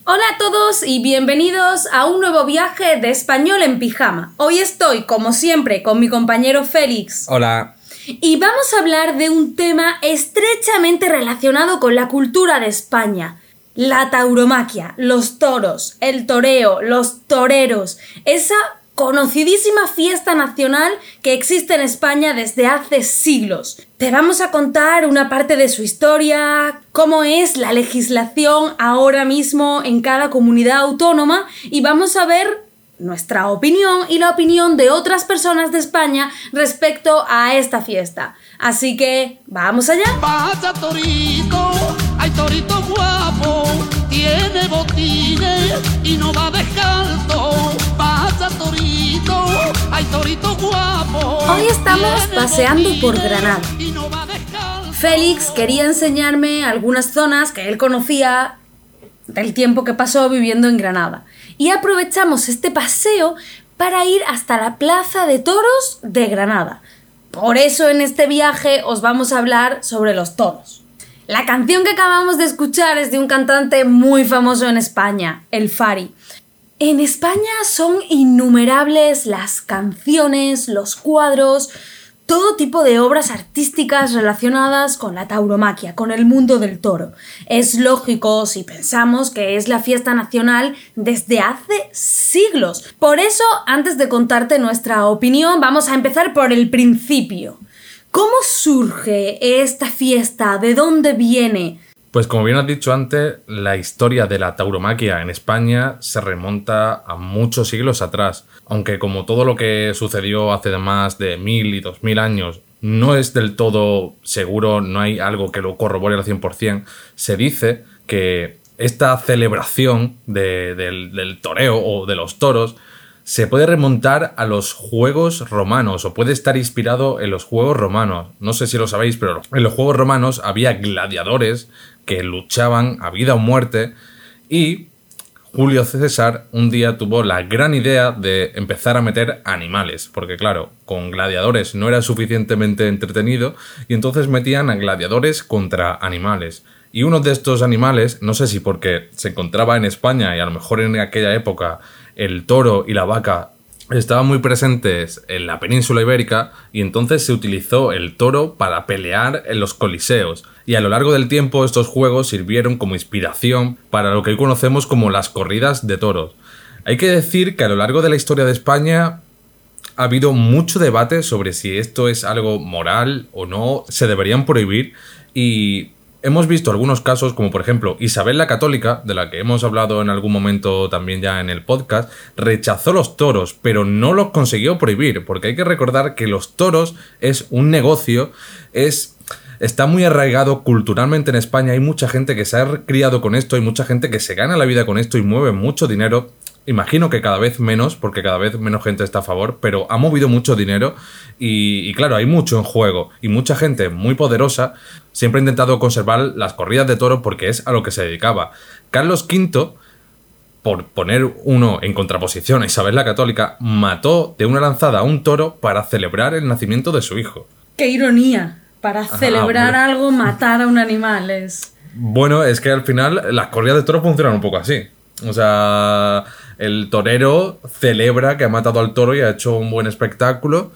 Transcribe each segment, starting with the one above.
Hola a todos y bienvenidos a un nuevo viaje de Español en Pijama. Hoy estoy, como siempre, con mi compañero Félix. Hola. Y vamos a hablar de un tema estrechamente relacionado con la cultura de España. La tauromaquia, los toros, el toreo, los toreros, esa conocidísima fiesta nacional que existe en España desde hace siglos. Te vamos a contar una parte de su historia, cómo es la legislación ahora mismo en cada comunidad autónoma y vamos a ver nuestra opinión y la opinión de otras personas de España respecto a esta fiesta. Así que, ¡vamos allá! Pasa torito, hay torito guapo, tiene botines y no va descalzo. Pasa torito, hay torito guapo. Hoy estamos paseando por Granada. Félix quería enseñarme algunas zonas que él conocía del tiempo que pasó viviendo en Granada. Y aprovechamos este paseo para ir hasta la Plaza de Toros de Granada. Por eso en este viaje os vamos a hablar sobre los toros. La canción que acabamos de escuchar es de un cantante muy famoso en España, el Fari. En España son innumerables las canciones, los cuadros, todo tipo de obras artísticas relacionadas con la tauromaquia, con el mundo del toro. Es lógico si pensamos que es la fiesta nacional desde hace siglos. Por eso, antes de contarte nuestra opinión, vamos a empezar por el principio. ¿Cómo surge esta fiesta? ¿De dónde viene? Pues como bien has dicho antes, la historia de la tauromaquia en España se remonta a muchos siglos atrás, aunque como todo lo que sucedió hace más de 1000 y 2000 años no es del todo seguro, no hay algo que lo corrobore al 100%, se dice que esta celebración del toreo o de los toros se puede remontar a los Juegos Romanos o puede estar inspirado en los Juegos Romanos. No sé si lo sabéis, pero en los Juegos Romanos había gladiadores que luchaban a vida o muerte y Julio César un día tuvo la gran idea de empezar a meter animales, porque claro, con gladiadores no era suficientemente entretenido y entonces metían a gladiadores contra animales. Y uno de estos animales, no sé si porque se encontraba en España y a lo mejor en aquella época el toro y la vaca estaban muy presentes en la península ibérica y entonces se utilizó el toro para pelear en los coliseos. Y a lo largo del tiempo estos juegos sirvieron como inspiración para lo que hoy conocemos como las corridas de toros. Hay que decir que a lo largo de la historia de España ha habido mucho debate sobre si esto es algo moral o no, se deberían prohibir y hemos visto algunos casos como por ejemplo Isabel la Católica, de la que hemos hablado en algún momento también ya en el podcast, rechazó los toros, pero no los consiguió prohibir, porque hay que recordar que los toros es un negocio, está muy arraigado culturalmente en España, hay mucha gente que se ha criado con esto, hay mucha gente que se gana la vida con esto y mueve mucho dinero. Imagino que cada vez menos, porque cada vez menos gente está a favor, pero ha movido mucho dinero y claro, hay mucho en juego y mucha gente muy poderosa siempre ha intentado conservar las corridas de toros porque es a lo que se dedicaba. Carlos V, por poner uno en contraposición a Isabel la Católica, mató de una lanzada a un toro para celebrar el nacimiento de su hijo. ¡Qué ironía! Para celebrar algo, matar a un animal es... Bueno, es que al final las corridas de toros funcionan un poco así. O sea, el torero celebra que ha matado al toro y ha hecho un buen espectáculo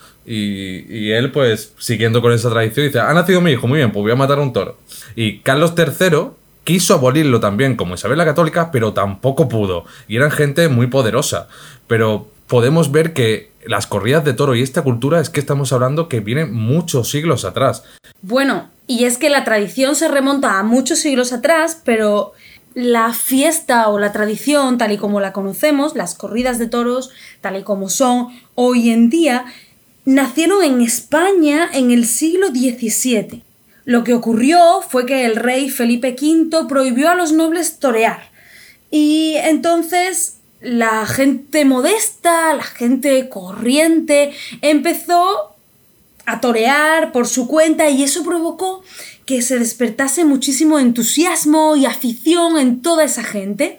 y él, pues, siguiendo con esa tradición, dice, ha nacido mi hijo, muy bien, pues voy a matar a un toro. Y Carlos III quiso abolirlo también, como Isabel la Católica, pero tampoco pudo. Y eran gente muy poderosa. Pero podemos ver que las corridas de toro y esta cultura es que estamos hablando que viene muchos siglos atrás. Bueno, y es que la tradición se remonta a muchos siglos atrás, pero la fiesta o la tradición, tal y como la conocemos, las corridas de toros, tal y como son hoy en día, nacieron en España en el siglo XVII. Lo que ocurrió fue que el rey Felipe V prohibió a los nobles torear. Y entonces la gente modesta, la gente corriente, empezó a torear por su cuenta y eso provocó que se despertase muchísimo entusiasmo y afición en toda esa gente.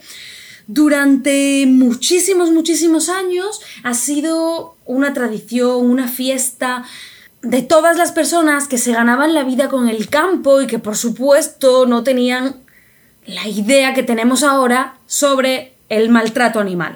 Durante muchísimos años ha sido una tradición, una fiesta de todas las personas que se ganaban la vida con el campo y que por supuesto no tenían la idea que tenemos ahora sobre el maltrato animal.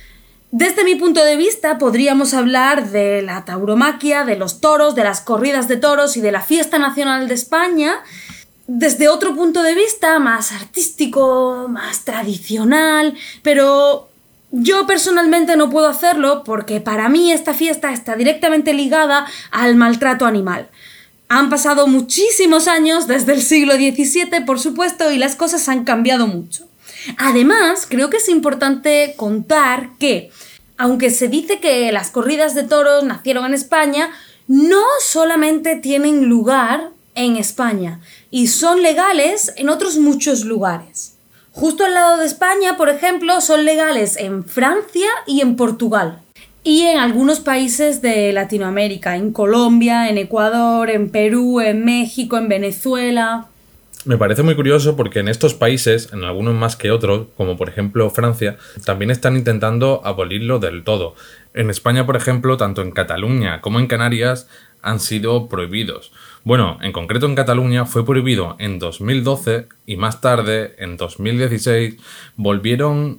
Desde mi punto de vista podríamos hablar de la tauromaquia, de los toros, de las corridas de toros y de la fiesta nacional de España desde otro punto de vista más artístico, más tradicional, pero yo personalmente no puedo hacerlo porque para mí esta fiesta está directamente ligada al maltrato animal. Han pasado muchísimos años desde el siglo XVII, por supuesto, y las cosas han cambiado mucho. Además, creo que es importante contar que, aunque se dice que las corridas de toros nacieron en España, no solamente tienen lugar en España y son legales en otros muchos lugares. Justo al lado de España, por ejemplo, son legales en Francia y en Portugal. Y en algunos países de Latinoamérica, en Colombia, en Ecuador, en Perú, en México, en Venezuela. Me parece muy curioso porque en estos países, en algunos más que otros, como por ejemplo Francia, también están intentando abolirlo del todo. En España, por ejemplo, tanto en Cataluña como en Canarias han sido prohibidos. Bueno, en concreto en Cataluña fue prohibido en 2012 y más tarde, en 2016, volvieron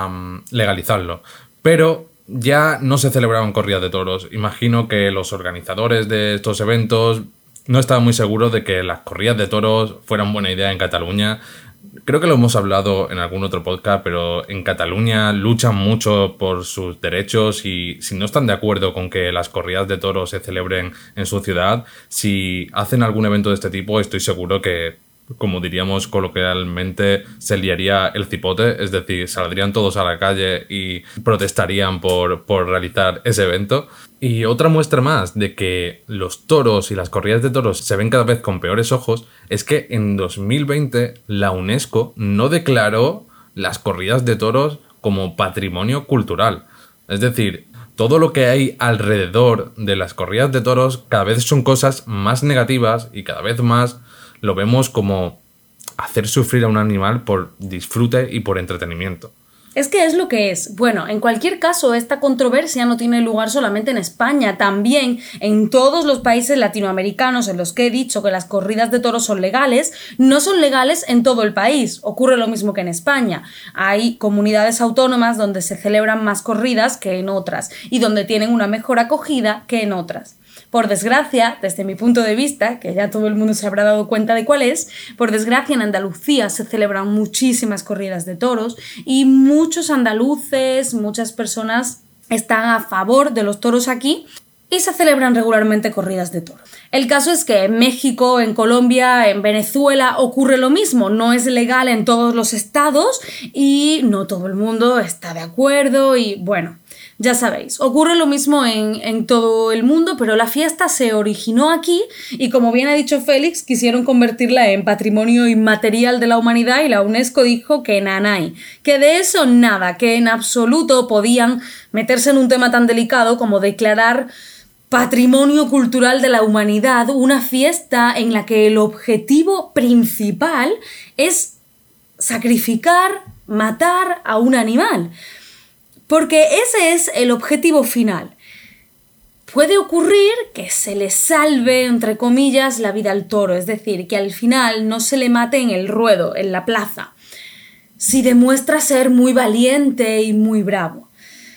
a legalizarlo. Pero ya no se celebraban corridas de toros. Imagino que los organizadores de estos eventos no estaban muy seguros de que las corridas de toros fueran buena idea en Cataluña. Creo que lo hemos hablado en algún otro podcast, pero en Cataluña luchan mucho por sus derechos y si no están de acuerdo con que las corridas de toros se celebren en su ciudad, si hacen algún evento de este tipo, estoy seguro que, como diríamos coloquialmente, se liaría el cipote, es decir, saldrían todos a la calle y protestarían por realizar ese evento. Y otra muestra más de que los toros y las corridas de toros se ven cada vez con peores ojos es que en 2020 la UNESCO no declaró las corridas de toros como patrimonio cultural. Es decir, todo lo que hay alrededor de las corridas de toros cada vez son cosas más negativas y cada vez más lo vemos como hacer sufrir a un animal por disfrute y por entretenimiento. Es que es lo que es. Bueno, en cualquier caso, esta controversia no tiene lugar solamente en España, también en todos los países latinoamericanos en los que he dicho que las corridas de toros son legales, no son legales en todo el país. Ocurre lo mismo que en España. Hay comunidades autónomas donde se celebran más corridas que en otras y donde tienen una mejor acogida que en otras. Por desgracia, desde mi punto de vista, que ya todo el mundo se habrá dado cuenta de cuál es, por desgracia en Andalucía se celebran muchísimas corridas de toros y muchos andaluces, muchas personas están a favor de los toros aquí y se celebran regularmente corridas de toros. El caso es que en México, en Colombia, en Venezuela ocurre lo mismo, no es legal en todos los estados y no todo el mundo está de acuerdo y bueno, ya sabéis, ocurre lo mismo en todo el mundo, pero la fiesta se originó aquí y como bien ha dicho Félix, quisieron convertirla en patrimonio inmaterial de la humanidad y la UNESCO dijo que nanay, que de eso nada, que en absoluto podían meterse en un tema tan delicado como declarar patrimonio cultural de la humanidad, una fiesta en la que el objetivo principal es sacrificar, matar a un animal. Porque ese es el objetivo final. Puede ocurrir que se le salve, entre comillas, la vida al toro, es decir, que al final no se le mate en el ruedo, en la plaza, si demuestra ser muy valiente y muy bravo.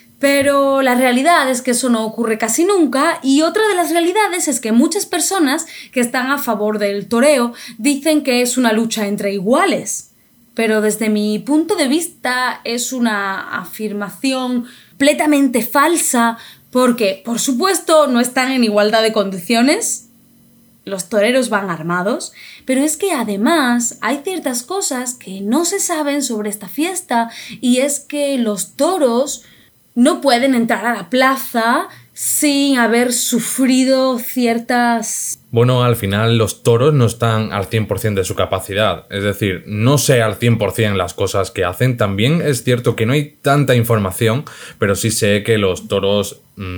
Pero la realidad es que eso no ocurre casi nunca y otra de las realidades es que muchas personas que están a favor del toreo dicen que es una lucha entre iguales. Pero desde mi punto de vista es una afirmación completamente falsa porque, por supuesto, no están en igualdad de condiciones, los toreros van armados, pero es que además hay ciertas cosas que no se saben sobre esta fiesta y es que los toros no pueden entrar a la plaza sin haber sufrido ciertas... Bueno, al final los toros no están al 100% de su capacidad, es decir, no sé al 100% las cosas que hacen. También es cierto que no hay tanta información, pero sí sé que los toros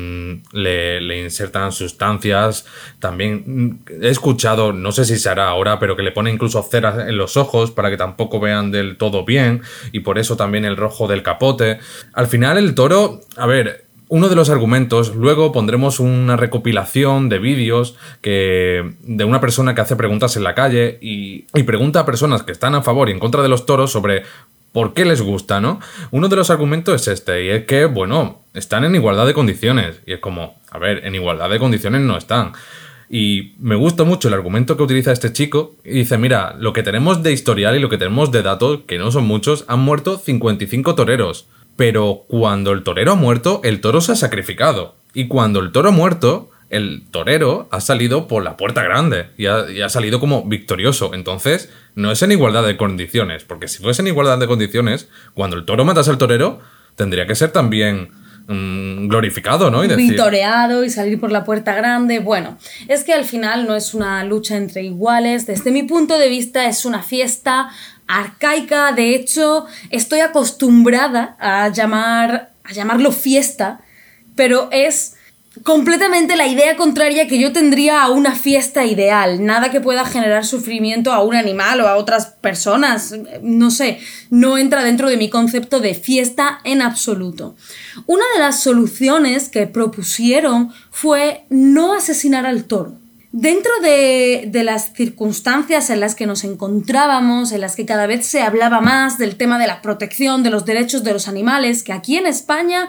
le insertan sustancias. También he escuchado, no sé si se hará ahora, pero que le ponen incluso cera en los ojos para que tampoco vean del todo bien y por eso también el rojo del capote. Al final el toro, a ver... Uno de los argumentos, luego pondremos una recopilación de vídeos de una persona que hace preguntas en la calle y pregunta a personas que están a favor y en contra de los toros sobre ¿por qué les gusta, no? Uno de los argumentos es este, y es que, bueno, están en igualdad de condiciones. Y es como, a ver, en igualdad de condiciones no están. Y me gusta mucho el argumento que utiliza este chico. Y dice, mira, lo que tenemos de historial y lo que tenemos de datos, que no son muchos, han muerto 55 toreros. Pero cuando el torero ha muerto, el toro se ha sacrificado. Y cuando el toro ha muerto, el torero ha salido por la puerta grande y ha salido como victorioso. Entonces, no es en igualdad de condiciones. Porque si fuese en igualdad de condiciones, cuando el toro matase al torero, tendría que ser también glorificado, ¿no? Y decir... Vitoreado y salir por la puerta grande. Bueno, es que al final no es una lucha entre iguales. Desde mi punto de vista es una fiesta arcaica. De hecho, estoy acostumbrada a llamarlo fiesta, pero es completamente la idea contraria que yo tendría a una fiesta ideal. Nada que pueda generar sufrimiento a un animal o a otras personas. No sé, no entra dentro de mi concepto de fiesta en absoluto. Una de las soluciones que propusieron fue no asesinar al toro. Dentro de las circunstancias en las que nos encontrábamos, en las que cada vez se hablaba más del tema de la protección de los derechos de los animales, que aquí en España...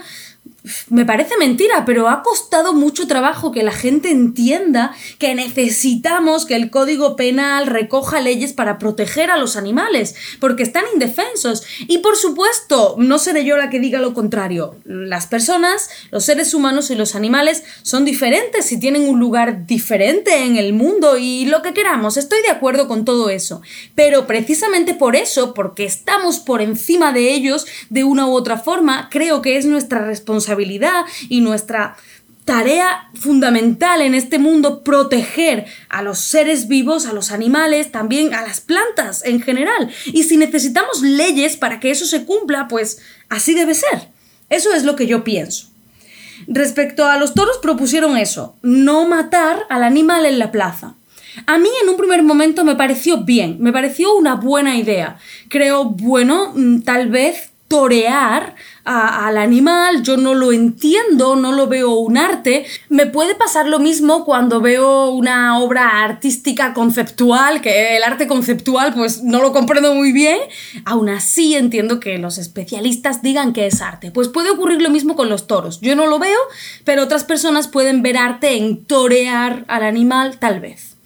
Me parece mentira, pero ha costado mucho trabajo que la gente entienda que necesitamos que el Código Penal recoja leyes para proteger a los animales, porque están indefensos. Y por supuesto, no seré yo la que diga lo contrario. Las personas, los seres humanos y los animales son diferentes y tienen un lugar diferente en el mundo y lo que queramos. Estoy de acuerdo con todo eso. Pero precisamente por eso, porque estamos por encima de ellos de una u otra forma, creo que es nuestra responsabilidad y nuestra tarea fundamental en este mundo proteger a los seres vivos, a los animales, también a las plantas en general. Y si necesitamos leyes para que eso se cumpla, pues así debe ser. Eso es lo que yo pienso. Respecto a los toros, propusieron eso, no matar al animal en la plaza. A mí en un primer momento me pareció bien, me pareció una buena idea. Creo, bueno, tal vez torear al animal, yo no lo entiendo, no lo veo un arte. Me puede pasar lo mismo cuando veo una obra artística conceptual, que el arte conceptual pues no lo comprendo muy bien. Aún así entiendo que los especialistas digan que es arte. Pues puede ocurrir lo mismo con los toros. Yo no lo veo, pero otras personas pueden ver arte en torear al animal, tal vez.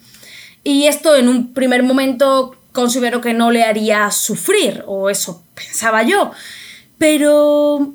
Y esto en un primer momento considero que no le haría sufrir, o eso pensaba yo. Pero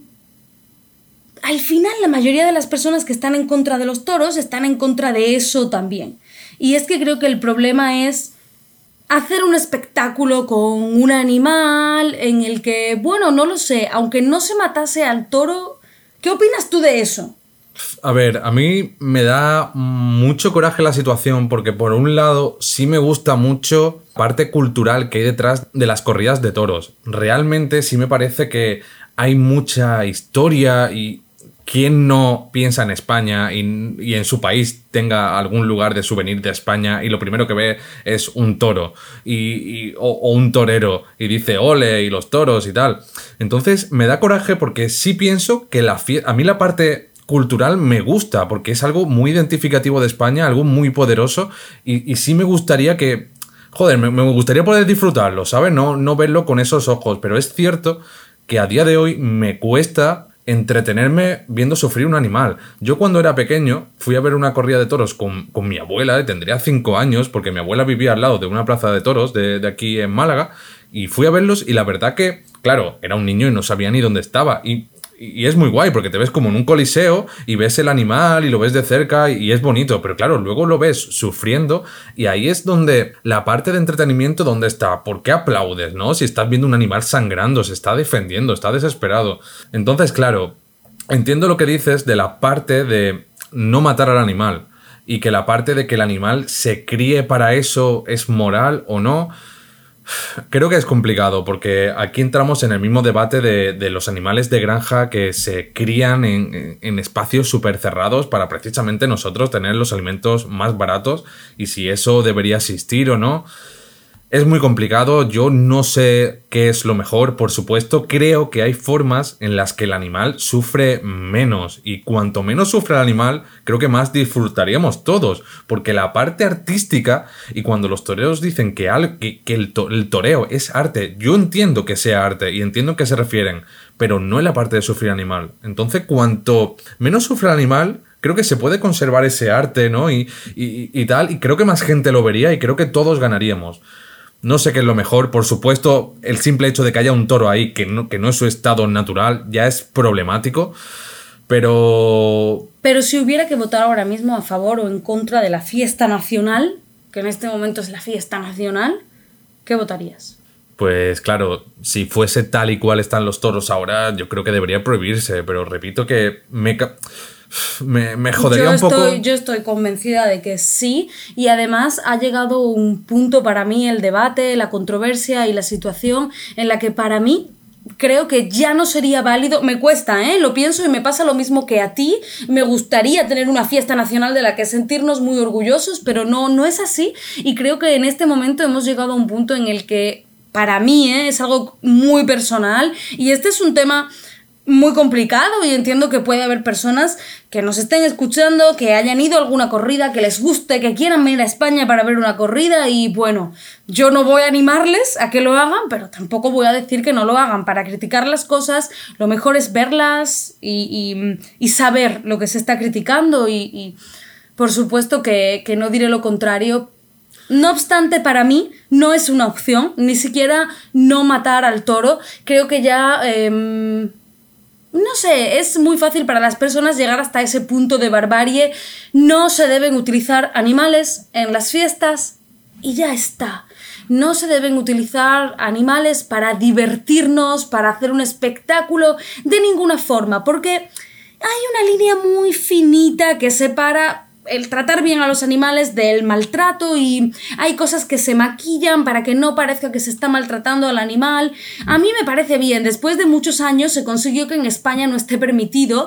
al final la mayoría de las personas que están en contra de los toros están en contra de eso también. Y es que creo que el problema es hacer un espectáculo con un animal en el que, bueno, no lo sé, aunque no se matase al toro, ¿qué opinas tú de eso? A ver, a mí me da mucho coraje la situación porque por un lado sí me gusta mucho la parte cultural que hay detrás de las corridas de toros. Realmente sí me parece que hay mucha historia y ¿quién no piensa en España y en su país tenga algún lugar de souvenir de España y lo primero que ve es un toro o un torero y dice ole y los toros y tal? Entonces me da coraje porque sí pienso que a mí la parte cultural me gusta porque es algo muy identificativo de España, algo muy poderoso y sí me gustaría que, joder, me gustaría poder disfrutarlo, ¿sabes? No verlo con esos ojos, pero es cierto que a día de hoy me cuesta entretenerme viendo sufrir un animal. Yo cuando era pequeño fui a ver una corrida de toros con mi abuela, tendría 5 años porque mi abuela vivía al lado de una plaza de toros de aquí en Málaga y fui a verlos y la verdad que, claro, era un niño y no sabía ni dónde estaba y es muy guay porque te ves como en un coliseo y ves el animal y lo ves de cerca y es bonito, pero claro, luego lo ves sufriendo y ahí es donde la parte de entretenimiento donde está. ¿Por qué aplaudes, no? Si estás viendo un animal sangrando, se está defendiendo, está desesperado. Entonces, claro, entiendo lo que dices de la parte de no matar al animal y que la parte de que el animal se críe para eso es moral o no. Creo que es complicado porque aquí entramos en el mismo debate de los animales de granja que se crían en espacios súper cerrados para precisamente nosotros tener los alimentos más baratos y si eso debería existir o no. Es muy complicado, yo no sé qué es lo mejor, por supuesto, creo que hay formas en las que el animal sufre menos y cuanto menos sufre el animal, creo que más disfrutaríamos todos, porque la parte artística y cuando los toreros dicen que el toreo es arte, yo entiendo que sea arte y entiendo a qué se refieren, pero no en la parte de sufrir animal. Entonces, cuanto menos sufre el animal, creo que se puede conservar ese arte, ¿no? Y tal, y creo que más gente lo vería y creo que todos ganaríamos. No sé qué es lo mejor, por supuesto, el simple hecho de que haya un toro ahí que no es su estado natural ya es problemático, pero... Pero si hubiera que votar ahora mismo a favor o en contra de la fiesta nacional, que en este momento es la fiesta nacional, ¿qué votarías? Pues claro, si fuese tal y cual están los toros ahora, yo creo que debería prohibirse, pero repito que me jodería un poco. Yo estoy convencida de que sí, y además ha llegado un punto para mí el debate, la controversia y la situación en la que para mí creo que ya no sería válido. Me cuesta, lo pienso y me pasa lo mismo que a ti. Me gustaría tener una fiesta nacional de la que sentirnos muy orgullosos, pero no es así, y creo que en este momento hemos llegado a un punto en el que para mí es algo muy personal, y este es un tema muy complicado, y entiendo que puede haber personas que nos estén escuchando, que hayan ido a alguna corrida, que les guste, que quieran venir a España para ver una corrida, y bueno, yo no voy a animarles a que lo hagan, pero tampoco voy a decir que no lo hagan. Para criticar las cosas, lo mejor es verlas y saber lo que se está criticando, y por supuesto que no diré lo contrario. No obstante, para mí no es una opción, ni siquiera no matar al toro. Creo que ya... no sé, es muy fácil para las personas llegar hasta ese punto de barbarie. No se deben utilizar animales en las fiestas y ya está. No se deben utilizar animales para divertirnos, para hacer un espectáculo, de ninguna forma, porque hay una línea muy finita que separa el tratar bien a los animales del maltrato, y hay cosas que se maquillan para que no parezca que se está maltratando al animal. A mí me parece bien, después de muchos años se consiguió que en España no esté permitido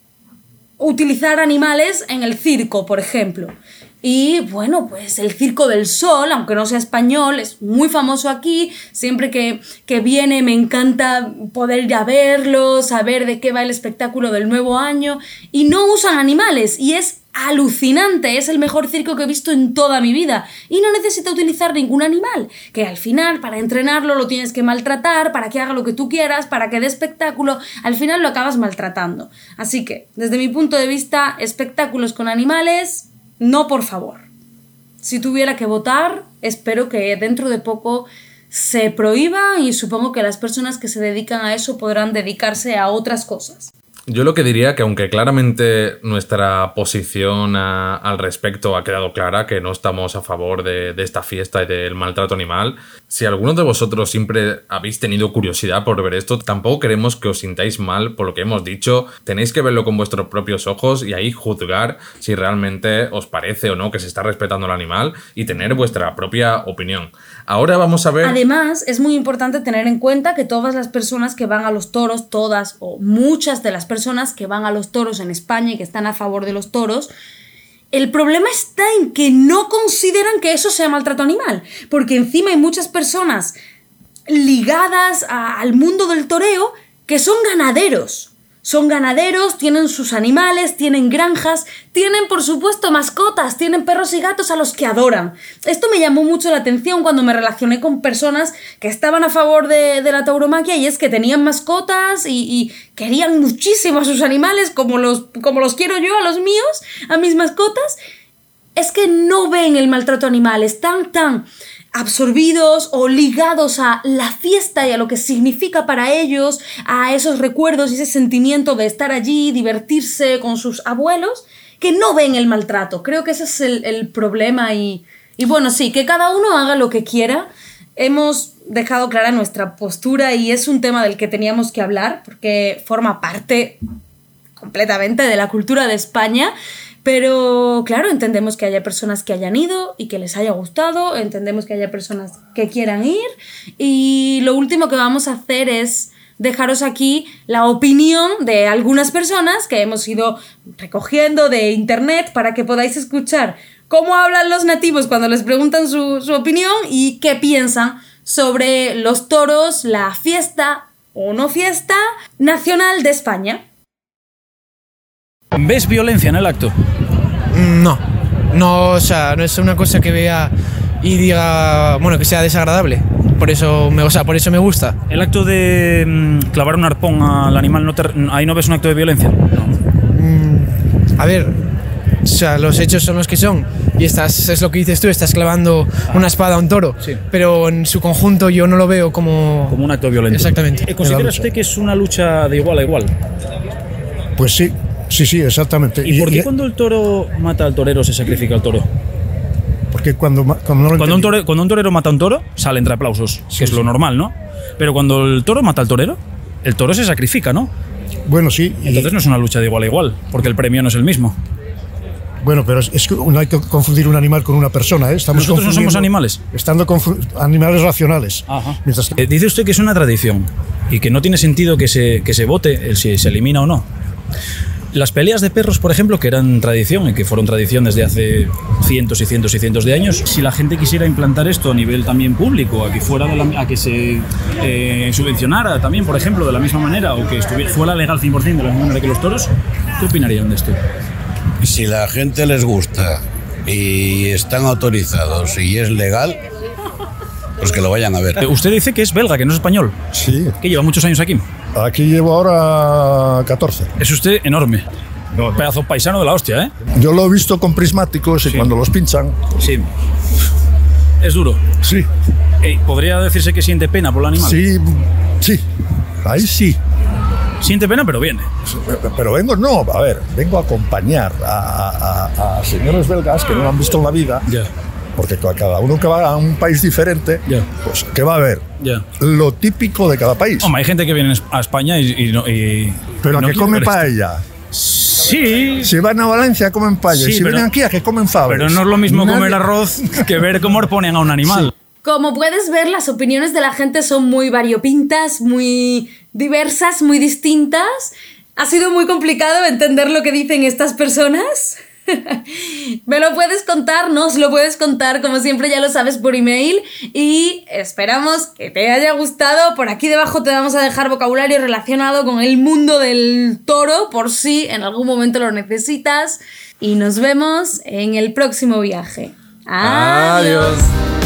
utilizar animales en el circo, por ejemplo. Y bueno, pues el Circo del Sol, aunque no sea español, es muy famoso aquí. Siempre que viene me encanta poder ir a verlo, saber de qué va el espectáculo del nuevo año, y no usan animales, y es alucinante, es el mejor circo que he visto en toda mi vida, y no necesita utilizar ningún animal, que al final para entrenarlo lo tienes que maltratar, para que haga lo que tú quieras, para que dé espectáculo, al final lo acabas maltratando. Así que, desde mi punto de vista, espectáculos con animales, no, por favor. Si tuviera que votar, espero que dentro de poco se prohíba, y supongo que las personas que se dedican a eso podrán dedicarse a otras cosas. Yo lo que diría que aunque claramente nuestra posición al respecto ha quedado clara, que no estamos a favor de esta fiesta y del maltrato animal, si alguno de vosotros siempre habéis tenido curiosidad por ver esto, tampoco queremos que os sintáis mal por lo que hemos dicho. Tenéis que verlo con vuestros propios ojos y ahí juzgar si realmente os parece o no que se está respetando al animal y tener vuestra propia opinión. Ahora vamos a ver... Además, es muy importante tener en cuenta que todas las personas que van a los toros, todas o muchas de las personas que van a los toros en España y que están a favor de los toros, el problema está en que no consideran que eso sea maltrato animal, porque encima hay muchas personas ligadas al mundo del toreo que son ganaderos. Son ganaderos, tienen sus animales, tienen granjas, tienen por supuesto mascotas, tienen perros y gatos a los que adoran. Esto me llamó mucho la atención cuando me relacioné con personas que estaban a favor de la tauromaquia, y es que tenían mascotas y querían muchísimo a sus animales como los quiero yo a los míos, a mis mascotas. Es que no ven el maltrato animal, están tan absorbidos o ligados a la fiesta y a lo que significa para ellos, a esos recuerdos y ese sentimiento de estar allí, divertirse con sus abuelos, que no ven el maltrato. Creo que ese es el problema, y bueno, sí, que cada uno haga lo que quiera. Hemos dejado clara nuestra postura y es un tema del que teníamos que hablar porque forma parte completamente de la cultura de España. Pero claro, entendemos que haya personas que hayan ido y que les haya gustado, entendemos que haya personas que quieran ir, y lo último que vamos a hacer es dejaros aquí la opinión de algunas personas que hemos ido recogiendo de internet para que podáis escuchar cómo hablan los nativos cuando les preguntan su opinión y qué piensan sobre los toros, la fiesta o no fiesta nacional de España. ¿Ves violencia en el acto? No, o sea, no es una cosa que vea y diga, bueno, que sea desagradable. Por eso me gusta. El acto de clavar un arpón al animal, ¿ahí no ves un acto de violencia? A ver, o sea, los hechos son los que son. Y es lo que dices tú, estás clavando una espada a un toro. Sí. Pero en su conjunto yo no lo veo como un acto violento. Exactamente. ¿Considera usted que es una lucha de igual a igual? Pues sí, exactamente. ¿Y por qué cuando el toro mata al torero se sacrifica al toro? Porque cuando un torero mata a un toro, sale entre aplausos, que es lo normal, ¿no? Pero cuando el toro mata al torero, el toro se sacrifica, ¿no? Bueno, sí. Entonces no es una lucha de igual a igual, porque el premio no es el mismo. Bueno, pero es que no hay que confundir un animal con una persona, ¿eh? ¿Nosotros no somos animales? Animales racionales. Ajá. Mientras que... Dice usted que es una tradición y que no tiene sentido que se vote si se elimina o no. Las peleas de perros, por ejemplo, que eran tradición y que fueron tradición desde hace cientos y cientos y cientos de años, si la gente quisiera implantar esto a nivel también público, a que se subvencionara también, por ejemplo, de la misma manera, o que fuera legal 100% de la misma manera que los toros, ¿qué opinarían de esto? Si la gente les gusta y están autorizados y es legal, pues que lo vayan a ver. Usted dice que es belga, que no es español. Sí. Que lleva muchos años aquí. Aquí llevo ahora 14. Es usted enorme. No. Pedazo paisano de la hostia, ¿eh? Yo lo he visto con prismáticos y cuando los pinchan... Sí. Es duro. Sí. ¿Podría decirse que siente pena por el animal? Sí. Ahí sí. Siente pena, pero viene. Pero vengo a acompañar a señores belgas que no lo han visto en la vida. Ya. Porque cada uno que va a un país diferente, pues ¿qué va a ver? Lo típico de cada país. Hombre, hay gente que viene a España y pero que come paella. Sí. Si van a Valencia comen paella. Si vienen aquí a que comen faves. Pero no es lo mismo comer arroz que ver cómo ponen a un animal. Sí. Como puedes ver, las opiniones de la gente son muy variopintas, muy diversas, muy distintas. Ha sido muy complicado entender lo que dicen estas personas. Me lo puedes contar, nos lo puedes contar, como siempre ya lo sabes, por email, y esperamos que te haya gustado. Por aquí debajo te vamos a dejar vocabulario relacionado con el mundo del toro, por si en algún momento lo necesitas, y nos vemos en el próximo viaje. Adiós.